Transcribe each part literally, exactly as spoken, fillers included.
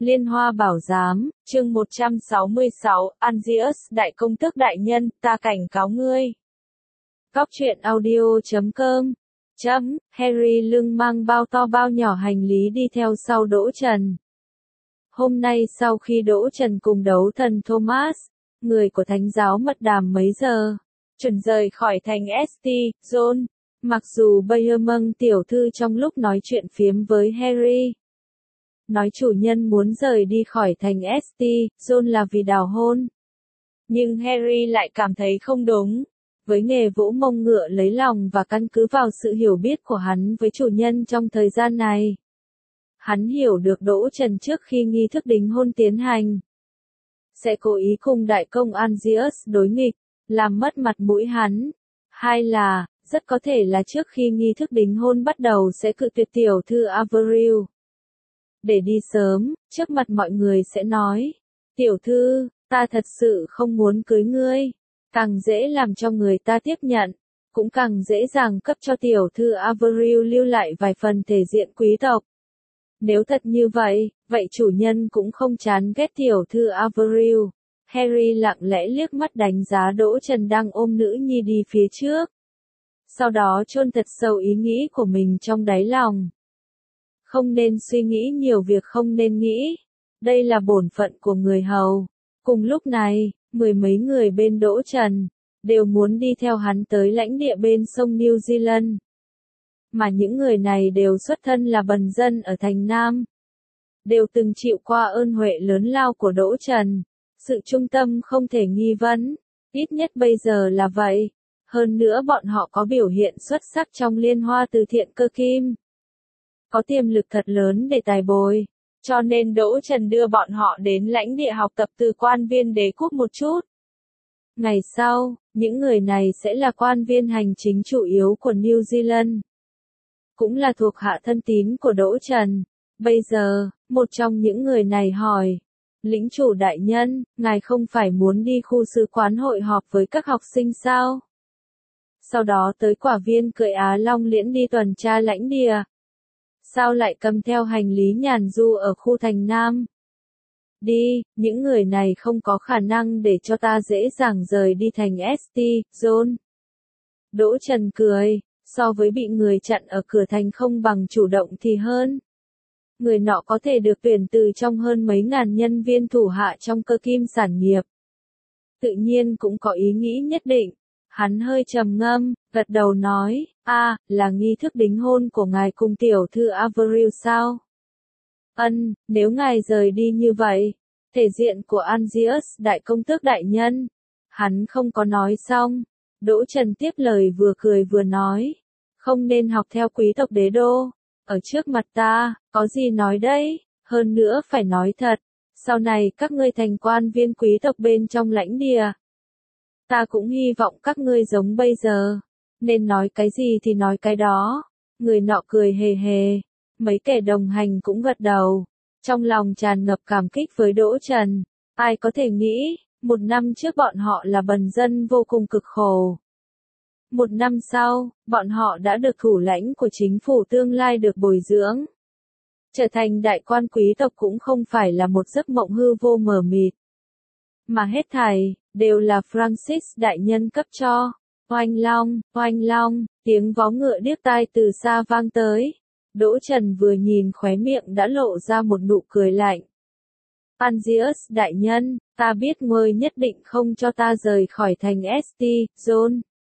Liên Hoa Bảo Giám, chương một trăm sáu mươi sáu, Angius, đại công tước đại nhân, ta cảnh cáo ngươi. Góc truyện audio chấm com chấm, Harry lưng mang bao to bao nhỏ hành lý đi theo sau Đỗ Trần. Hôm nay sau khi Đỗ Trần cùng đấu thần Thomas, người của thánh giáo mật đàm mấy giờ, chuẩn rời khỏi thành St. John, mặc dù Bayermont tiểu thư trong lúc nói chuyện phiếm với Harry, nói chủ nhân muốn rời đi khỏi thành St. John là vì đào hôn. Nhưng Harry lại cảm thấy không đúng. Với nghề vỗ mông ngựa lấy lòng và căn cứ vào sự hiểu biết của hắn với chủ nhân trong thời gian này, hắn hiểu được Đỗ Trần trước khi nghi thức đính hôn tiến hành sẽ cố ý cùng đại công Angius đối nghịch, làm mất mặt mũi hắn. Hai là, rất có thể là trước khi nghi thức đính hôn bắt đầu sẽ cự tuyệt tiểu thư Avril. Để đi sớm, trước mặt mọi người sẽ nói, tiểu thư, ta thật sự không muốn cưới ngươi. Càng dễ làm cho người ta tiếp nhận, cũng càng dễ dàng cấp cho tiểu thư Avril lưu lại vài phần thể diện quý tộc. Nếu thật như vậy, vậy chủ nhân cũng không chán ghét tiểu thư Avril. Harry lặng lẽ liếc mắt đánh giá Đỗ Trần đang ôm nữ nhi đi phía trước. Sau đó chôn thật sâu ý nghĩ của mình trong đáy lòng. Không nên suy nghĩ nhiều việc không nên nghĩ. Đây là bổn phận của người hầu. Cùng lúc này, mười mấy người bên Đỗ Trần đều muốn đi theo hắn tới lãnh địa bên sông New Zealand. Mà những người này đều xuất thân là bần dân ở thành Nam. Đều từng chịu qua ơn huệ lớn lao của Đỗ Trần. Sự trung tâm không thể nghi vấn. Ít nhất bây giờ là vậy. Hơn nữa bọn họ có biểu hiện xuất sắc trong liên hoa từ thiện cơ kim. Có tiềm lực thật lớn để tài bồi. Cho nên Đỗ Trần đưa bọn họ đến lãnh địa học tập từ quan viên đế quốc một chút. Ngày sau, những người này sẽ là quan viên hành chính chủ yếu của New Zealand. Cũng là thuộc hạ thân tín của Đỗ Trần. Bây giờ, một trong những người này hỏi, lĩnh chủ đại nhân, ngài không phải muốn đi khu sứ quán hội họp với các học sinh sao? Sau đó tới quả viên cưỡi Á Long Liễn đi tuần tra lãnh địa. Sao lại cầm theo hành lý nhàn du ở khu thành Nam? Đi, những người này không có khả năng để cho ta dễ dàng rời đi thành St. John. Đỗ Trần cười, so với bị người chặn ở cửa thành không bằng chủ động thì hơn. Người nọ có thể được tuyển từ trong hơn mấy ngàn nhân viên thủ hạ trong cơ kim sản nghiệp. Tự nhiên cũng có ý nghĩ nhất định. Hắn hơi trầm ngâm, gật đầu nói, a, là nghi thức đính hôn của ngài cùng tiểu thư Avril sao? Ân, nếu ngài rời đi như vậy, thể diện của Angius đại công tước đại nhân. Hắn không có nói xong. Đỗ Trần tiếp lời vừa cười vừa nói, không nên học theo quý tộc đế đô. Ở trước mặt ta, có gì nói đấy, hơn nữa phải nói thật. Sau này các ngươi thành quan viên quý tộc bên trong lãnh địa. Ta cũng hy vọng các ngươi giống bây giờ. Nên nói cái gì thì nói cái đó. Người nọ cười hề hề. Mấy kẻ đồng hành cũng gật đầu. Trong lòng tràn ngập cảm kích với Đỗ Trần. Ai có thể nghĩ, một năm trước bọn họ là bần dân vô cùng cực khổ. Một năm sau, bọn họ đã được thủ lãnh của chính phủ tương lai được bồi dưỡng. Trở thành đại quan quý tộc cũng không phải là một giấc mộng hư vô mờ mịt. Mà hết thảy, đều là Francis đại nhân cấp cho. Oanh long, oanh long, tiếng vó ngựa điếc tai từ xa vang tới. Đỗ Trần vừa nhìn khóe miệng đã lộ ra một nụ cười lạnh. Angius đại nhân, ta biết ngươi nhất định không cho ta rời khỏi thành St. John.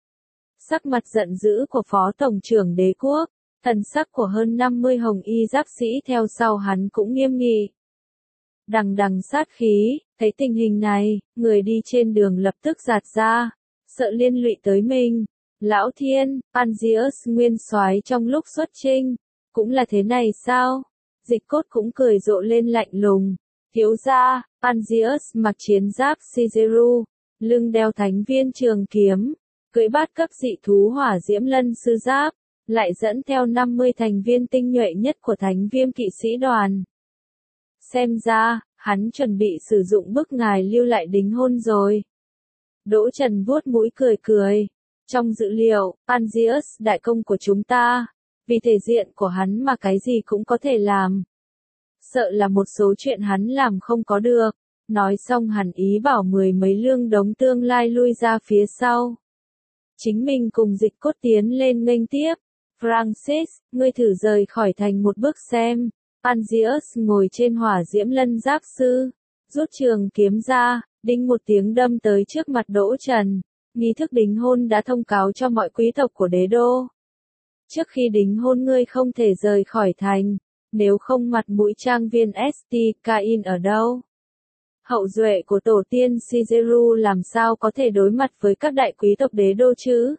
Sắc mặt giận dữ của phó tổng trưởng đế quốc, thần sắc của hơn năm mươi hồng y giáp sĩ theo sau hắn cũng nghiêm nghị. Đằng đằng sát khí, thấy tình hình này, người đi trên đường lập tức giạt ra, sợ liên lụy tới mình. Lão Thiên, Angius nguyên soái trong lúc xuất chinh, cũng là thế này sao? Dịch Cốt cũng cười rộ lên lạnh lùng. Thiếu gia, Angius mặc chiến giáp Cizeru, lưng đeo thánh viên trường kiếm, cưỡi bát cấp dị thú hỏa diễm lân sư giáp, lại dẫn theo năm mươi thành viên tinh nhuệ nhất của thánh viêm kỵ sĩ đoàn. Xem ra, hắn chuẩn bị sử dụng bức ngài lưu lại đính hôn rồi. Đỗ Trần vuốt mũi cười cười. Trong dữ liệu, Angius đại công của chúng ta, vì thể diện của hắn mà cái gì cũng có thể làm. sợ là một số chuyện hắn làm không có được. Nói xong hẳn ý bảo mười mấy lương đống tương lai lui ra phía sau. Chính mình cùng Dịch Cốt tiến lên nghênh tiếp. Francis, ngươi thử rời khỏi thành một bước xem. Angius ngồi trên hỏa diễm lân giáp sư, rút trường kiếm ra, đinh một tiếng đâm tới trước mặt Đỗ Trần. Nghi thức đính hôn đã thông cáo cho mọi quý tộc của đế đô. Trước khi đính hôn ngươi không thể rời khỏi thành, nếu không mặt mũi trang viên ét tê Cain ở đâu? Hậu duệ của tổ tiên Caesarú làm sao có thể đối mặt với các đại quý tộc đế đô chứ?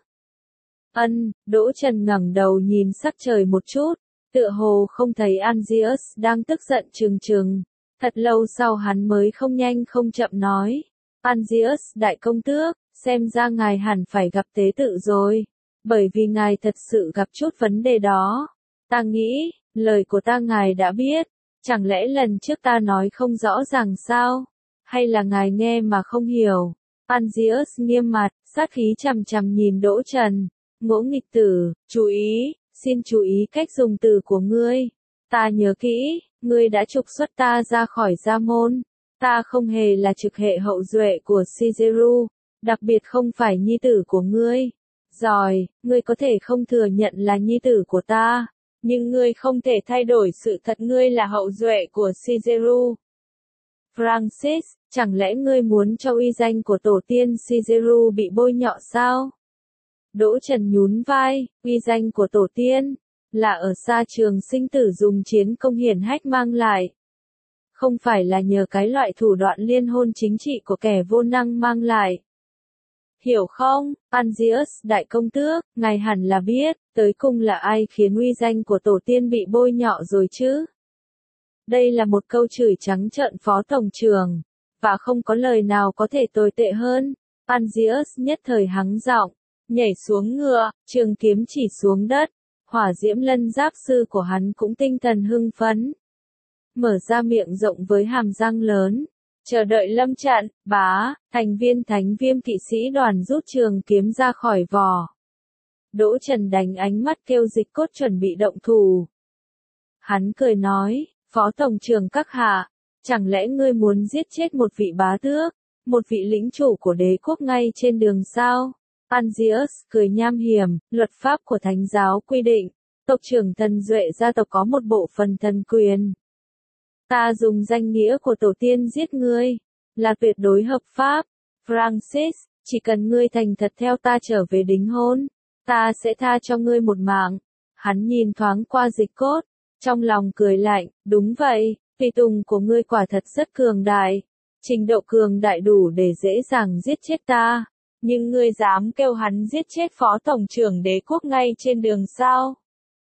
Ân, Đỗ Trần ngẩng đầu nhìn sắc trời một chút, tựa hồ không thấy Angius đang tức giận trừng trừng. Thật lâu sau hắn mới không nhanh không chậm nói. Angius đại công tước, xem ra ngài hẳn phải gặp tế tự rồi. Bởi vì ngài thật sự gặp chút vấn đề đó. Ta nghĩ, lời của ta ngài đã biết. Chẳng lẽ lần trước ta nói không rõ ràng sao? Hay là ngài nghe mà không hiểu? Angius nghiêm mặt, sát khí chằm chằm nhìn Đỗ Trần. Ngỗ nghịch tử, chú ý, xin chú ý cách dùng từ của ngươi. Ta nhớ kỹ, ngươi đã trục xuất ta ra khỏi gia môn. Ta không hề là trực hệ hậu duệ của Caesarú, đặc biệt không phải nhi tử của ngươi. Rồi, ngươi có thể không thừa nhận là nhi tử của ta, nhưng ngươi không thể thay đổi sự thật ngươi là hậu duệ của Caesarú. Francis, chẳng lẽ ngươi muốn cho uy danh của tổ tiên Caesarú bị bôi nhọ sao? Đỗ Trần nhún vai, uy danh của tổ tiên, là ở xa trường sinh tử dùng chiến công hiển hách mang lại. Không phải là nhờ cái loại thủ đoạn liên hôn chính trị của kẻ vô năng mang lại. Hiểu không, Angius đại công tước, ngài hẳn là biết, tới cùng là ai khiến uy danh của tổ tiên bị bôi nhọ rồi chứ? Đây là một câu chửi trắng trợn phó tổng trưởng, và không có lời nào có thể tồi tệ hơn. Angius nhất thời hắng giọng, nhảy xuống ngựa, trường kiếm chỉ xuống đất, hỏa diễm lân giáp sư của hắn cũng tinh thần hưng phấn. Mở ra miệng rộng với hàm răng lớn, chờ đợi lâm trận, bá, thành viên thánh viêm kỵ sĩ đoàn rút trường kiếm ra khỏi vỏ. Đỗ Trần đánh ánh mắt kêu Dịch Cốt chuẩn bị động thủ. Hắn cười nói, phó tổng trưởng các hạ, chẳng lẽ ngươi muốn giết chết một vị bá tước, một vị lĩnh chủ của đế quốc ngay trên đường sao? Angius cười nham hiểm, luật pháp của thánh giáo quy định, tộc trưởng thần duệ gia tộc có một bộ phận thần quyền. Ta dùng danh nghĩa của tổ tiên giết ngươi, là tuyệt đối hợp pháp. Francis, chỉ cần ngươi thành thật theo ta trở về đính hôn, ta sẽ tha cho ngươi một mạng. Hắn nhìn thoáng qua Dịch Cốt, trong lòng cười lạnh, đúng vậy, tùy tùng của ngươi quả thật rất cường đại. Trình độ cường đại đủ để dễ dàng giết chết ta. Nhưng ngươi dám kêu hắn giết chết phó tổng trưởng đế quốc ngay trên đường sao?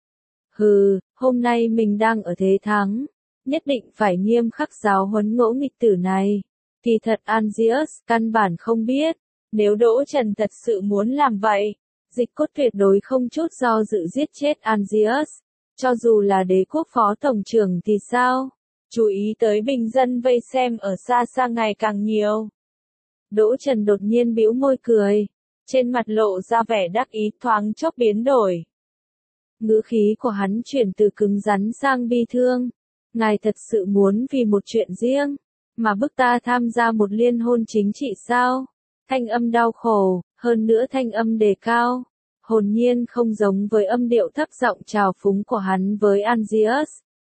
Hừ, hôm nay mình đang ở thế thắng, nhất định phải nghiêm khắc giáo huấn ngỗ nghịch tử này. Kỳ thật Angius căn bản không biết, nếu Đỗ Trần thật sự muốn làm vậy, Dịch Cốt tuyệt đối không chút do dự giết chết Angius, cho dù là đế quốc phó tổng trưởng thì sao? Chú ý tới bình dân vây xem ở xa xa ngày càng nhiều. Đỗ Trần đột nhiên bĩu môi cười, trên mặt lộ ra vẻ đắc ý thoáng chốc biến đổi. Ngữ khí của hắn chuyển từ cứng rắn sang bi thương. Ngài thật sự muốn vì một chuyện riêng, mà bức ta tham gia một liên hôn chính trị sao? Thanh âm đau khổ, hơn nữa thanh âm đề cao, hồn nhiên không giống với âm điệu thấp giọng trào phúng của hắn với Angius.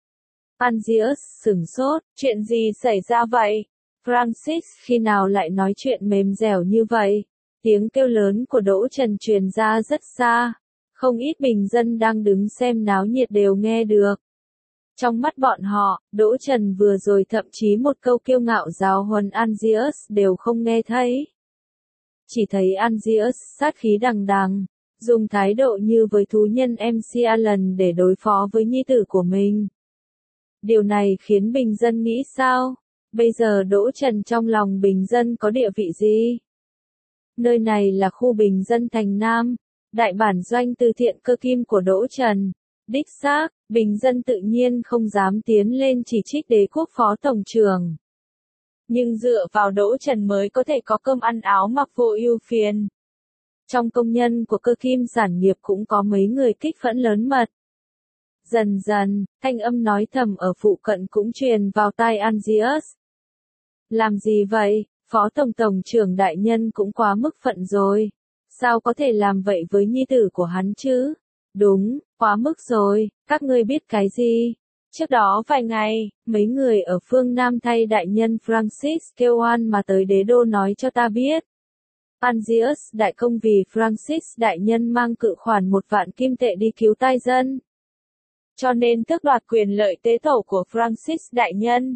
Angius sửng sốt, chuyện gì xảy ra vậy? Francis khi nào lại nói chuyện mềm dẻo như vậy? Tiếng kêu lớn của Đỗ Trần truyền ra rất xa, không ít bình dân đang đứng xem náo nhiệt đều nghe được. Trong mắt bọn họ, Đỗ Trần vừa rồi thậm chí một câu kiêu ngạo giáo huấn Angius đều không nghe thấy. Chỉ thấy Angius sát khí đằng đằng, dùng thái độ như với thú nhân em xê Alan để đối phó với nhi tử của mình. Điều này khiến bình dân nghĩ sao? Bây giờ Đỗ Trần trong lòng bình dân có địa vị gì? Nơi này là khu bình dân thành Nam, đại bản doanh từ thiện cơ kim của Đỗ Trần. Đích xác, bình dân tự nhiên không dám tiến lên chỉ trích đế quốc phó tổng trưởng. Nhưng dựa vào Đỗ Trần mới có thể có cơm ăn áo mặc vô ưu phiền. Trong công nhân của cơ kim sản nghiệp cũng có mấy người kích phẫn lớn mật. Dần dần, thanh âm nói thầm ở phụ cận cũng truyền vào tai Angius. Làm gì vậy, Phó Tổng Tổng trưởng đại nhân cũng quá mức phận rồi. Sao có thể làm vậy với nhi tử của hắn chứ? Đúng, quá mức rồi, các ngươi biết cái gì? Trước đó vài ngày, mấy người ở phương Nam thay đại nhân Francis Kewan mà tới đế đô nói cho ta biết. Angius đại công vì Francis đại nhân mang cự khoản một vạn kim tệ đi cứu tai dân. Cho nên tước đoạt quyền lợi tế tổ của Francis đại nhân.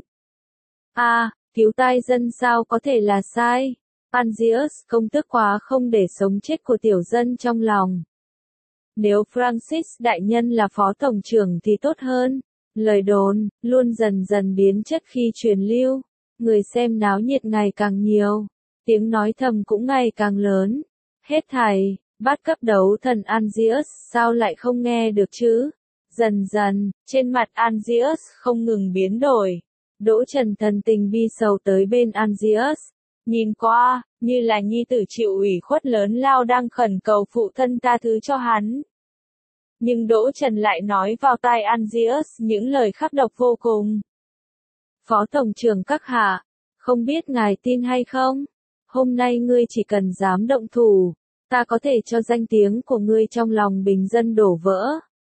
À, cứu tai dân sao có thể là sai? Angius công tước quá không để sống chết của tiểu dân trong lòng. Nếu Francis đại nhân là phó tổng trưởng thì tốt hơn. Lời đồn, luôn dần dần biến chất khi truyền lưu. Người xem náo nhiệt ngày càng nhiều. Tiếng nói thầm cũng ngày càng lớn. Hết thảy, bát cấp đấu thần Angius sao lại không nghe được chứ? Dần dần, trên mặt Angius không ngừng biến đổi. Đỗ Trần thần tình bi sầu tới bên Angius. Nhìn qua, như là nhi tử chịu ủy khuất lớn lao đang khẩn cầu phụ thân tha thứ cho hắn. Nhưng Đỗ Trần lại nói vào tai Angius những lời khắc độc vô cùng. Phó Tổng trưởng các hạ, không biết ngài tin hay không? Hôm nay ngươi chỉ cần dám động thủ, ta có thể cho danh tiếng của ngươi trong lòng bình dân đổ vỡ.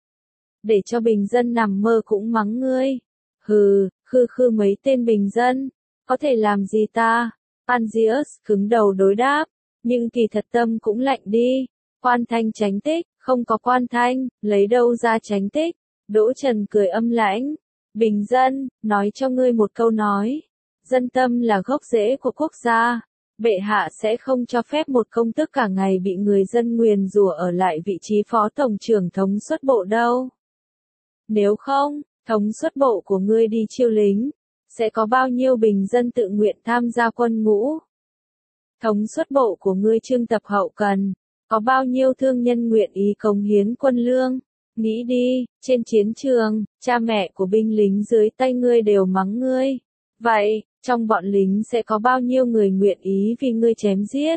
Để cho bình dân nằm mơ cũng mắng ngươi. Hừ, khư khư mấy tên bình dân, có thể làm gì ta? Angius cứng đầu đối đáp, nhưng kỳ thật tâm cũng lạnh đi. Quan thanh tránh tích, không có quan thanh, lấy đâu ra tránh tích? Đỗ Trần cười âm lãnh. Bình dân, nói cho ngươi một câu nói. Dân tâm là gốc rễ của quốc gia. Bệ hạ sẽ không cho phép một công tước cả ngày bị người dân nguyền rủa ở lại vị trí phó tổng trưởng thống suất bộ đâu. Nếu không, thống suất bộ của ngươi đi chiêu lính, sẽ có bao nhiêu bình dân tự nguyện tham gia quân ngũ? Thống suất bộ của ngươi trưng tập hậu cần, có bao nhiêu thương nhân nguyện ý cống hiến quân lương? Nghĩ đi, trên chiến trường, cha mẹ của binh lính dưới tay ngươi đều mắng ngươi. Vậy, trong bọn lính sẽ có bao nhiêu người nguyện ý vì ngươi chém giết?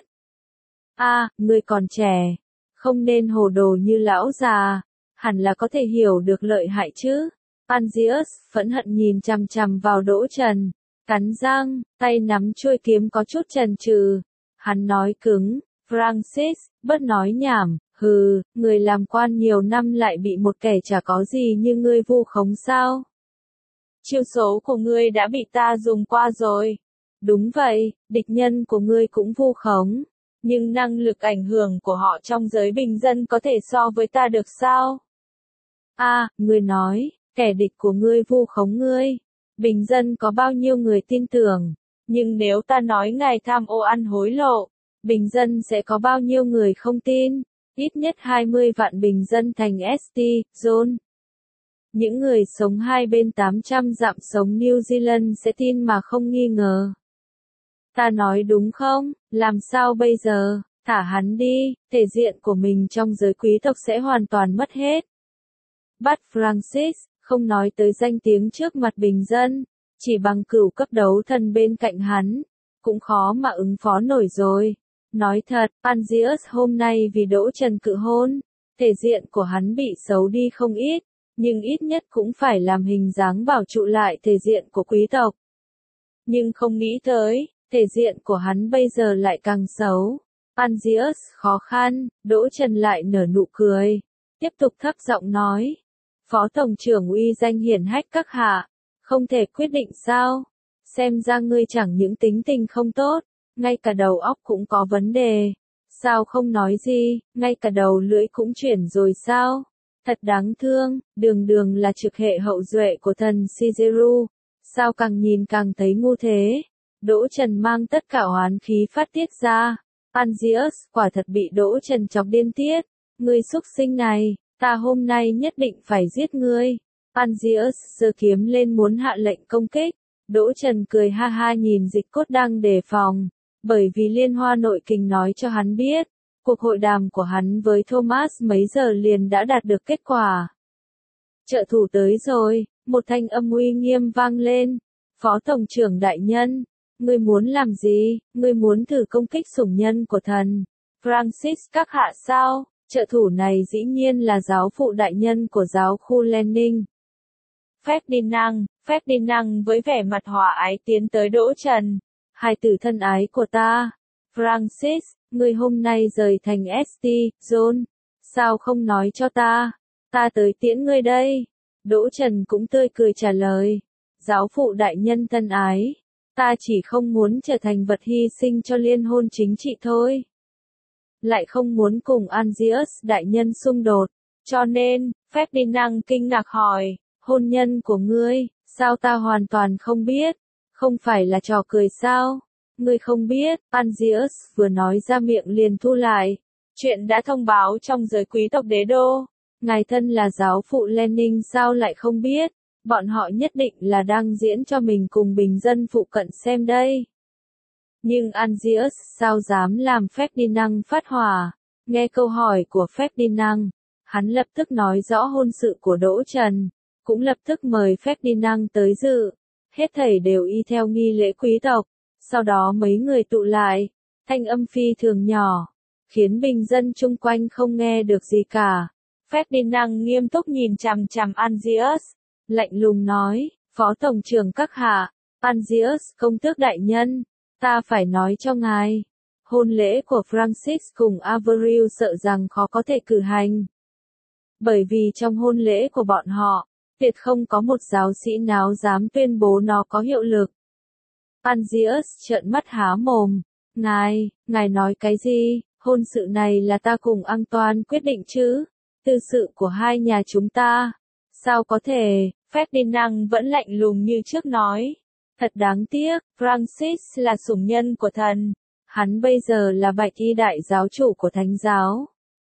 À, ngươi còn trẻ, không nên hồ đồ như lão già, hẳn là có thể hiểu được lợi hại chứ. Angius phẫn hận nhìn chằm chằm vào Đỗ Trần, cắn răng, tay nắm chuôi kiếm có chút chần chừ. Hắn nói cứng, Francis, bớt nói nhảm, hừ, người làm quan nhiều năm lại bị một kẻ chả có gì như ngươi vu khống sao? Chiêu số của ngươi đã bị ta dùng qua rồi. Đúng vậy, địch nhân của ngươi cũng vu khống, nhưng năng lực ảnh hưởng của họ trong giới bình dân có thể so với ta được sao? À, ngươi nói, kẻ địch của ngươi vu khống ngươi, bình dân có bao nhiêu người tin tưởng, nhưng nếu ta nói ngài tham ô ăn hối lộ, bình dân sẽ có bao nhiêu người không tin? Ít nhất hai mươi vạn bình dân thành ét tê, John. Những người sống hai bên tám trăm dặm sống New Zealand sẽ tin mà không nghi ngờ. Ta nói đúng không? Làm sao bây giờ? Thả hắn đi, thể diện của mình trong giới quý tộc sẽ hoàn toàn mất hết. Bắt Francis, không nói tới danh tiếng trước mặt bình dân, chỉ bằng cửu cấp đấu thần bên cạnh hắn, cũng khó mà ứng phó nổi rồi. Nói thật, Angius hôm nay vì Đỗ Trần cự hôn, thể diện của hắn bị xấu đi không ít, nhưng ít nhất cũng phải làm hình dáng bảo trụ lại thể diện của quý tộc. Nhưng không nghĩ tới, thể diện của hắn bây giờ lại càng xấu. Angius khó khăn, Đỗ Trần lại nở nụ cười, tiếp tục thấp giọng nói. Phó Tổng trưởng uy danh hiển hách các hạ, không thể quyết định sao? Xem ra ngươi chẳng những tính tình không tốt, ngay cả đầu óc cũng có vấn đề. Sao không nói gì, ngay cả đầu lưỡi cũng chuyển rồi sao? Thật đáng thương, đường đường là trực hệ hậu duệ của thần Caesar, sao càng nhìn càng thấy ngu thế? Đỗ Trần mang tất cả oán khí phát tiết ra. Angius quả thật bị Đỗ Trần chọc điên tiết. Ngươi xúc sinh này, ta hôm nay nhất định phải giết ngươi. Angius giơ kiếm lên muốn hạ lệnh công kích. Đỗ Trần cười ha ha nhìn Dịch Cốt đang đề phòng, bởi vì Liên Hoa nội kình nói cho hắn biết, cuộc hội đàm của hắn với Thomas mấy giờ liền đã đạt được kết quả. Trợ thủ tới rồi, một thanh âm uy nghiêm vang lên. Phó Tổng trưởng đại nhân, ngươi muốn làm gì? Ngươi muốn thử công kích sủng nhân của thần Francis các hạ sao? Trợ thủ này dĩ nhiên là giáo phụ đại nhân của giáo khu Lenin. Ferdinand, Ferdinand với vẻ mặt hòa ái tiến tới Đỗ Trần. Hai tử thân ái của ta. Francis, ngươi hôm nay rời thành ét tê, John. Sao không nói cho ta? Ta tới tiễn ngươi đây. Đỗ Trần cũng tươi cười trả lời. Giáo phụ đại nhân thân ái. Ta chỉ không muốn trở thành vật hy sinh cho liên hôn chính trị thôi. Lại không muốn cùng Angius đại nhân xung đột. Cho nên, Ferdinand kinh ngạc hỏi, hôn nhân của ngươi, sao ta hoàn toàn không biết? Không phải là trò cười sao? Ngươi không biết, Angius vừa nói ra miệng liền thu lại. Chuyện đã thông báo trong giới quý tộc đế đô. Ngài thân là giáo phụ Lenin sao lại không biết? Bọn họ nhất định là đang diễn cho mình cùng bình dân phụ cận xem đây. Nhưng Angius sao dám làm Ferdinand phát hỏa? Nghe câu hỏi của Ferdinand, hắn lập tức nói rõ hôn sự của Đỗ Trần, cũng lập tức mời Ferdinand tới dự. Hết thảy đều y theo nghi lễ quý tộc. Sau đó mấy người tụ lại, thanh âm phi thường nhỏ, khiến bình dân chung quanh không nghe được gì cả. Ferdinand nghiêm túc nhìn chằm chằm Angius, lạnh lùng nói, Phó Tổng trưởng các hạ, Angius công tước đại nhân, ta phải nói cho ngài, hôn lễ của Francis cùng Avril sợ rằng khó có thể cử hành. Bởi vì trong hôn lễ của bọn họ, tuyệt không có một giáo sĩ nào dám tuyên bố nó có hiệu lực. Angius trợn mắt há mồm, ngài, ngài nói cái gì, hôn sự này là ta cùng Antoine quyết định chứ, tư sự của hai nhà chúng ta, sao có thể, Ferdinand vẫn lạnh lùng như trước nói, thật đáng tiếc, Francis là sủng nhân của thần, hắn bây giờ là bạch y đại giáo chủ của thánh giáo.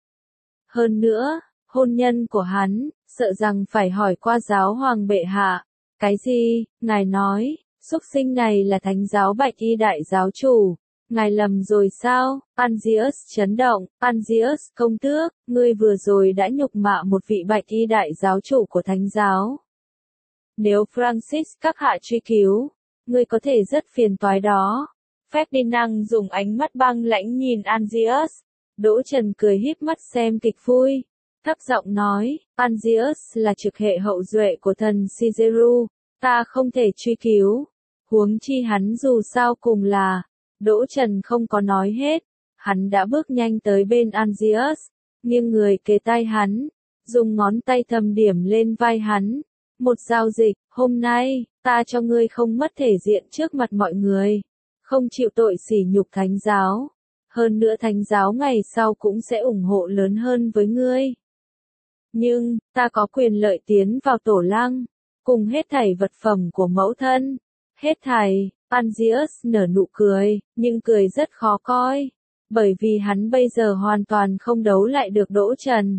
Hơn nữa, hôn nhân của hắn, sợ rằng phải hỏi qua giáo hoàng bệ hạ, cái gì, ngài nói, súc sinh này là thánh giáo bạch y đại giáo chủ. Ngài lầm rồi sao? Angius chấn động, Angius công tước, ngươi vừa rồi đã nhục mạ một vị bạch y đại giáo chủ của thánh giáo. Nếu Francis các hạ truy cứu, ngươi có thể rất phiền toái đó. Ferdinand dùng ánh mắt băng lãnh nhìn Angius. Đỗ Trần cười híp mắt xem kịch vui. Thấp giọng nói, Angius là trực hệ hậu duệ của thần Caesarus, ta không thể truy cứu. Huống chi hắn dù sao cùng là, Đỗ Trần không có nói hết, hắn đã bước nhanh tới bên Angius, nghiêng người kề tai hắn, dùng ngón tay thầm điểm lên vai hắn. Một giao dịch, hôm nay, ta cho ngươi không mất thể diện trước mặt mọi người, không chịu tội sỉ nhục thánh giáo. Hơn nữa thánh giáo ngày sau cũng sẽ ủng hộ lớn hơn với ngươi. Nhưng, ta có quyền lợi tiến vào tổ lăng, cùng hết thảy vật phẩm của mẫu thân. Hết thảy, Angius nở nụ cười, nhưng cười rất khó coi, bởi vì hắn bây giờ hoàn toàn không đấu lại được Đỗ Trần.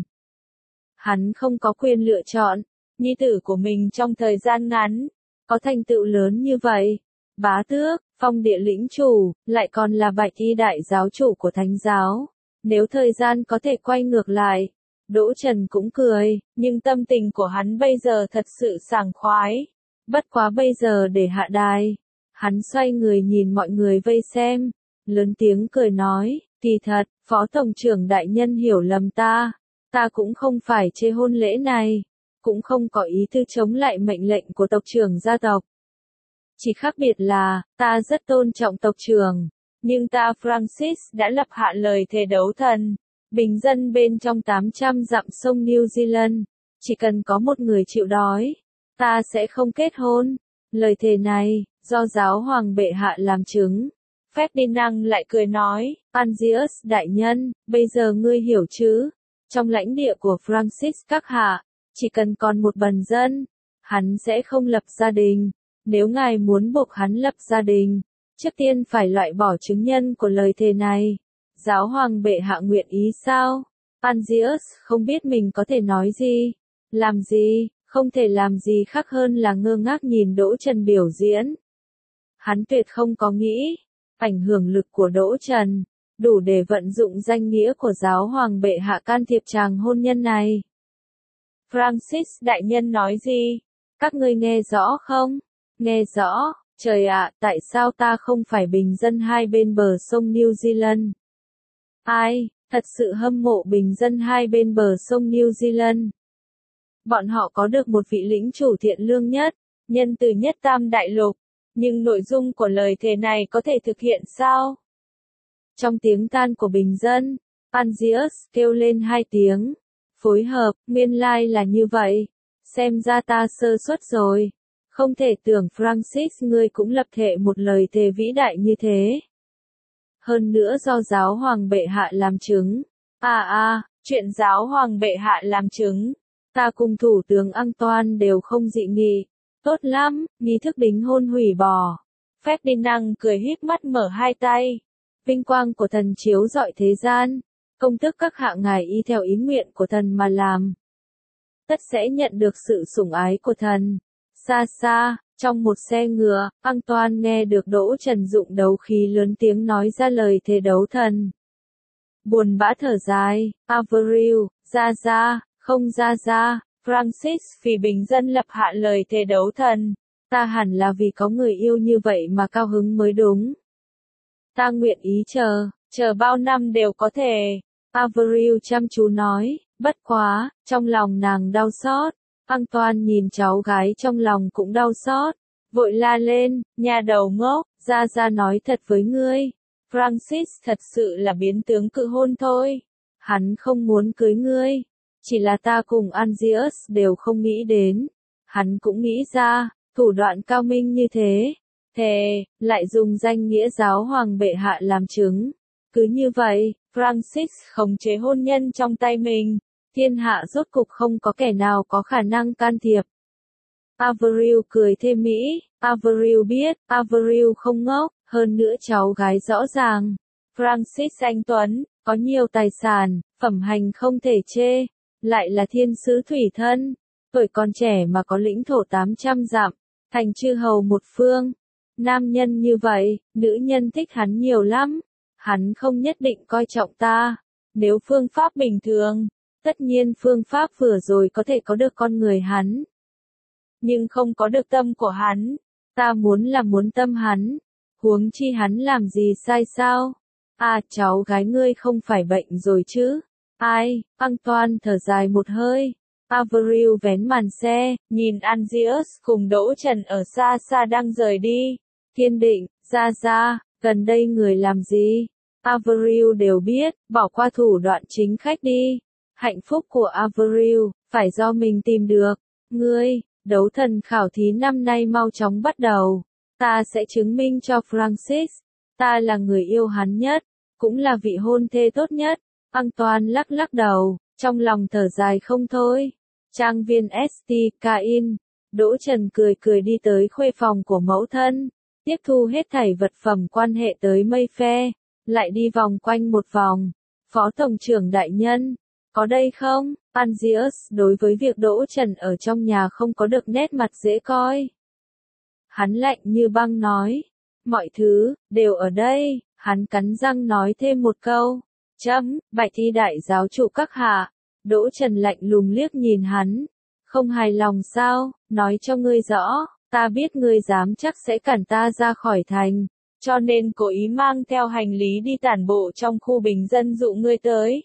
Hắn không có quyền lựa chọn, nhi tử của mình trong thời gian ngắn, có thành tựu lớn như vậy, bá tước, phong địa lĩnh chủ, lại còn là bạch y đại giáo chủ của thánh giáo. Nếu thời gian có thể quay ngược lại, Đỗ Trần cũng cười, nhưng tâm tình của hắn bây giờ thật sự sảng khoái. Bất quá bây giờ để hạ đài. Hắn xoay người nhìn mọi người vây xem, lớn tiếng cười nói, kỳ thật, Phó Tổng trưởng đại nhân hiểu lầm ta, ta cũng không phải chê hôn lễ này, cũng không có ý tư chống lại mệnh lệnh của tộc trưởng gia tộc. Chỉ khác biệt là, ta rất tôn trọng tộc trưởng, nhưng ta Francis đã lập hạ lời thề đấu thần, bình dân bên trong tám trăm dặm sông New Zealand, chỉ cần có một người chịu đói, ta sẽ không kết hôn. Lời thề này, do giáo hoàng bệ hạ làm chứng. Ferdinand lại cười nói, Angius đại nhân, bây giờ ngươi hiểu chứ? Trong lãnh địa của Francis các hạ, chỉ cần còn một bần dân, hắn sẽ không lập gia đình. Nếu ngài muốn buộc hắn lập gia đình, trước tiên phải loại bỏ chứng nhân của lời thề này. Giáo hoàng bệ hạ nguyện ý sao? Angius không biết mình có thể nói gì, làm gì, không thể làm gì khác hơn là ngơ ngác nhìn Đỗ Trần biểu diễn. Hắn tuyệt không có nghĩ, ảnh hưởng lực của Đỗ Trần, đủ để vận dụng danh nghĩa của giáo hoàng bệ hạ can thiệp chàng hôn nhân này. Francis đại nhân nói gì? Các ngươi nghe rõ không? Nghe rõ, trời ạ, tại sao ta không phải bình dân hai bên bờ sông New Zealand? Ai, Thật sự hâm mộ bình dân hai bên bờ sông New Zealand. Bọn họ có được một vị lĩnh chủ thiện lương nhất, nhân từ nhất Tam Đại Lục. Nhưng nội dung của lời thề này có thể thực hiện sao? Trong tiếng tan của bình dân, Angius kêu lên hai tiếng. Phối hợp, nguyên lai là như vậy. Xem ra ta sơ suất rồi. Không thể tưởng Francis ngươi cũng lập thệ một lời thề vĩ đại như thế. Hơn nữa do giáo hoàng bệ hạ làm chứng. À à, chuyện giáo hoàng bệ hạ làm chứng. Ta cùng thủ tướng Antoine đều không dị nghị. Tốt lắm, nghi thức đính hôn hủy bỏ. Ferdinand cười híp mắt mở hai tay. Vinh quang của thần chiếu rọi thế gian. Công thức các hạ ngài y theo ý nguyện của thần mà làm. Tất sẽ nhận được sự sủng ái của thần. Xa xa, trong một xe ngựa, Antoine nghe được Đỗ Trần dụng đấu khí lớn tiếng nói ra lời thề đấu thần. Buồn bã thở dài, Avril, ra ra, không ra ra, Francis vì bình dân lập hạ lời thề đấu thần. Ta hẳn là vì có người yêu như vậy mà cao hứng mới đúng. Ta nguyện ý chờ, chờ bao năm đều có thể. Avril chăm chú nói, bất quá, trong lòng nàng đau xót. Antoine nhìn cháu gái trong lòng cũng đau xót. Vội la lên, nhà đầu ngốc, ra ra nói thật với ngươi. Francis thật sự là biến tướng cự hôn thôi. Hắn không muốn cưới ngươi. Chỉ là ta cùng Angius đều không nghĩ đến. Hắn cũng nghĩ ra, thủ đoạn cao minh như thế. Thề, lại dùng danh nghĩa giáo hoàng bệ hạ làm chứng. Cứ như vậy, Francis khống chế hôn nhân trong tay mình. Thiên hạ rốt cục không có kẻ nào có khả năng can thiệp. Avril cười thêm mỹ. Avril biết, Avril không ngốc, hơn nữa cháu gái rõ ràng. Francis anh Tuấn, có nhiều tài sản, phẩm hành không thể chê. Lại là thiên sứ thủy thân. Tuổi còn trẻ mà có lĩnh thổ tám trăm dặm. Thành chư hầu một phương. Nam nhân như vậy, nữ nhân thích hắn nhiều lắm. Hắn không nhất định coi trọng ta. Nếu phương pháp bình thường, tất nhiên phương pháp vừa rồi có thể có được con người hắn. Nhưng không có được tâm của hắn. Ta muốn là muốn tâm hắn. Huống chi hắn làm gì sai sao? À, cháu gái ngươi không phải bệnh rồi chứ? Ai? Antoine thở dài một hơi. Avril vén màn xe, nhìn Angius cùng Đỗ Trần ở xa xa đang rời đi. Kiên định, ra ra, gần đây người làm gì? Avril đều biết, bỏ qua thủ đoạn chính khách đi. Hạnh phúc của Avril, phải do mình tìm được. Ngươi, đấu thần khảo thí năm nay mau chóng bắt đầu. Ta sẽ chứng minh cho Francis. Ta là người yêu hắn nhất, cũng là vị hôn thê tốt nhất. Antoine lắc lắc đầu, trong lòng thở dài không thôi. Trang viên ét tê Cain. Đỗ Trần cười cười đi tới khuê phòng của mẫu thân. Tiếp thu hết thảy vật phẩm quan hệ tới Mayfair. Lại đi vòng quanh một vòng. Phó tổng trưởng đại nhân. Có đây không? Angius đối với việc Đỗ Trần ở trong nhà không có được nét mặt dễ coi. Hắn lạnh như băng nói. Mọi thứ, đều ở đây. Hắn cắn răng nói thêm một câu. Chấm, bạch thi đại giáo chủ các hạ. Đỗ Trần lạnh lùng liếc nhìn hắn. Không hài lòng sao? Nói cho ngươi rõ. Ta biết ngươi dám chắc sẽ cản ta ra khỏi thành. Cho nên cố ý mang theo hành lý đi tản bộ trong khu bình dân dụ ngươi tới.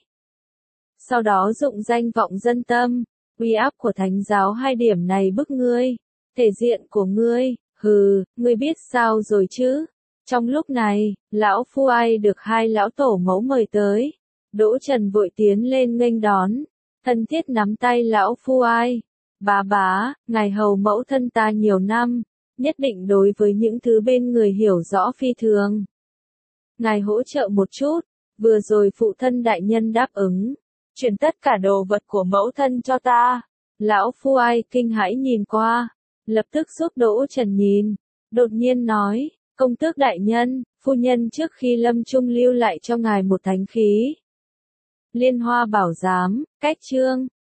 Sau đó dụng danh vọng dân tâm, uy áp của thánh giáo hai điểm này bức ngươi. Thể diện của ngươi, hừ, ngươi biết sao rồi chứ? Trong lúc này, lão phu ai được hai lão tổ mẫu mời tới. Đỗ Trần vội tiến lên nghênh đón, thân thiết nắm tay lão phu ai. Bá bá, ngài hầu mẫu thân ta nhiều năm, nhất định đối với những thứ bên người hiểu rõ phi thường. Ngài hỗ trợ một chút, vừa rồi phụ thân đại nhân đáp ứng, chuyển tất cả đồ vật của mẫu thân cho ta. Lão phu ai kinh hãi nhìn qua, lập tức giúp Đỗ Trần nhìn, đột nhiên nói, công tước đại nhân, phu nhân trước khi lâm chung lưu lại cho ngài một thánh khí. Liên hoa bảo giám, cách chương.